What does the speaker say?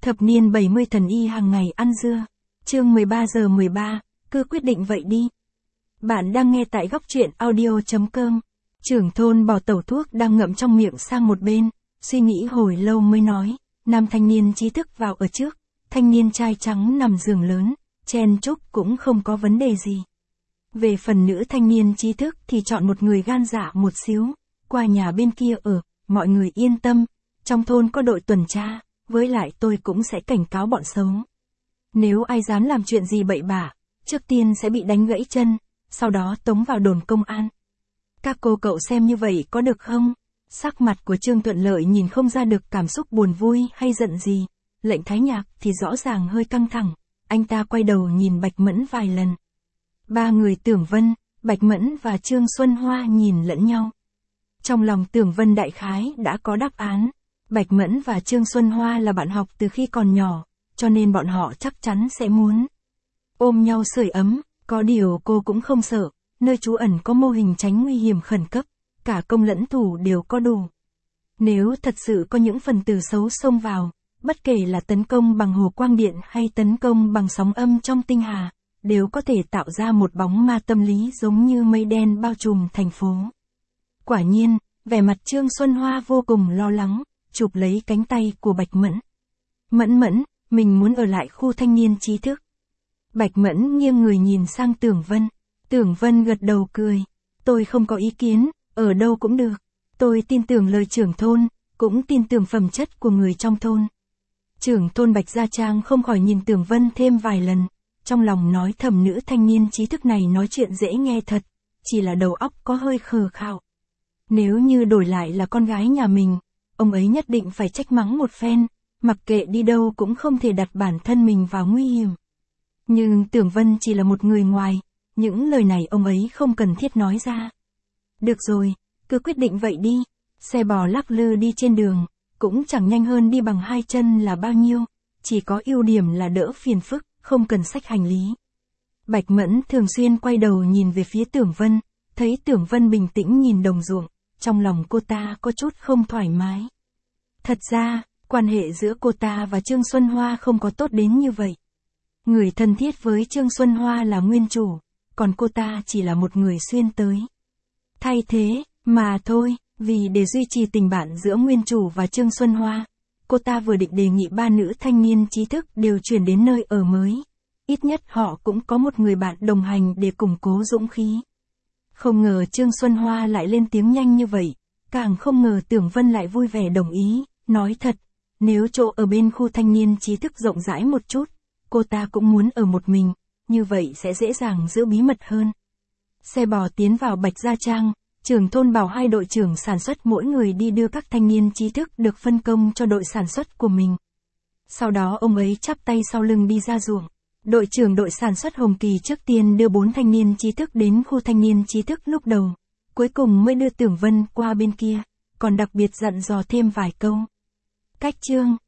Thập niên 70 thần y hàng ngày ăn dưa. Chương 13 giờ 13, cứ quyết định vậy đi. Bạn đang nghe tại góc truyện audio.com. Trưởng thôn bỏ tẩu thuốc đang ngậm trong miệng sang một bên, suy nghĩ hồi lâu mới nói, nam thanh niên trí thức vào ở trước, thanh niên trai trắng nằm giường lớn, chen chúc cũng không có vấn đề gì. Về phần nữ thanh niên trí thức thì chọn một người gan dạ một xíu, qua nhà bên kia ở, mọi người yên tâm, trong thôn có đội tuần tra, với lại tôi cũng sẽ cảnh cáo bọn xấu. Nếu ai dám làm chuyện gì bậy bạ, trước tiên sẽ bị đánh gãy chân, sau đó tống vào đồn công an. Các cô cậu xem như vậy có được không? Sắc mặt của Trương Thuận Lợi nhìn không ra được cảm xúc buồn vui hay giận gì, Lệnh Thái Nhạc thì rõ ràng hơi căng thẳng, anh ta quay đầu nhìn Bạch Mẫn vài lần. Ba người Tưởng Vân, Bạch Mẫn và Trương Xuân Hoa nhìn lẫn nhau. Trong lòng Tưởng Vân đại khái đã có đáp án, Bạch Mẫn và Trương Xuân Hoa là bạn học từ khi còn nhỏ, cho nên bọn họ chắc chắn sẽ muốn ôm nhau sưởi ấm, có điều cô cũng không sợ, nơi trú ẩn có mô hình tránh nguy hiểm khẩn cấp, cả công lẫn thủ đều có đủ. Nếu thật sự có những phần tử xấu xông vào, bất kể là tấn công bằng hồ quang điện hay tấn công bằng sóng âm trong tinh hà, đều có thể tạo ra một bóng ma tâm lý giống như mây đen bao trùm thành phố. Quả nhiên, vẻ mặt Trương Xuân Hoa vô cùng lo lắng, chụp lấy cánh tay của Bạch Mẫn. Mẫn, mình muốn ở lại khu thanh niên trí thức. Bạch Mẫn nghiêng người nhìn sang Tưởng Vân. Tưởng Vân gật đầu cười. Tôi không có ý kiến, ở đâu cũng được. Tôi tin tưởng lời trưởng thôn, cũng tin tưởng phẩm chất của người trong thôn. Trưởng thôn Bạch Gia Trang không khỏi nhìn Tưởng Vân thêm vài lần, trong lòng nói thầm nữ thanh niên trí thức này nói chuyện dễ nghe thật, chỉ là đầu óc có hơi khờ khạo. Nếu như đổi lại là con gái nhà mình, ông ấy nhất định phải trách mắng một phen, mặc kệ đi đâu cũng không thể đặt bản thân mình vào nguy hiểm. Nhưng Tưởng Vân chỉ là một người ngoài, những lời này ông ấy không cần thiết nói ra. Được rồi, cứ quyết định vậy đi, xe bò lắc lư đi trên đường, cũng chẳng nhanh hơn đi bằng hai chân là bao nhiêu, chỉ có ưu điểm là đỡ phiền phức, không cần xách hành lý. Bạch Mẫn thường xuyên quay đầu nhìn về phía Tưởng Vân, thấy Tưởng Vân bình tĩnh nhìn đồng ruộng, trong lòng cô ta có chút không thoải mái. Thật ra, quan hệ giữa cô ta và Trương Xuân Hoa không có tốt đến như vậy. Người thân thiết với Trương Xuân Hoa là nguyên chủ, còn cô ta chỉ là một người xuyên tới. Thay thế, mà thôi, vì để duy trì tình bạn giữa nguyên chủ và Trương Xuân Hoa, cô ta vừa định đề nghị ba nữ thanh niên trí thức đều chuyển đến nơi ở mới. Ít nhất họ cũng có một người bạn đồng hành để củng cố dũng khí. Không ngờ Trương Xuân Hoa lại lên tiếng nhanh như vậy, càng không ngờ Tưởng Vân lại vui vẻ đồng ý, nói thật, nếu chỗ ở bên khu thanh niên trí thức rộng rãi một chút, cô ta cũng muốn ở một mình, như vậy sẽ dễ dàng giữ bí mật hơn. Xe bò tiến vào Bạch Gia Trang, trưởng thôn bảo hai đội trưởng sản xuất mỗi người đi đưa các thanh niên trí thức được phân công cho đội sản xuất của mình. Sau đó ông ấy chắp tay sau lưng đi ra ruộng. Đội trưởng đội sản xuất Hồng Kỳ trước tiên đưa 4 thanh niên trí thức đến khu thanh niên trí thức lúc đầu, cuối cùng mới đưa Tưởng Vân qua bên kia, còn đặc biệt dặn dò thêm vài câu. Cách chương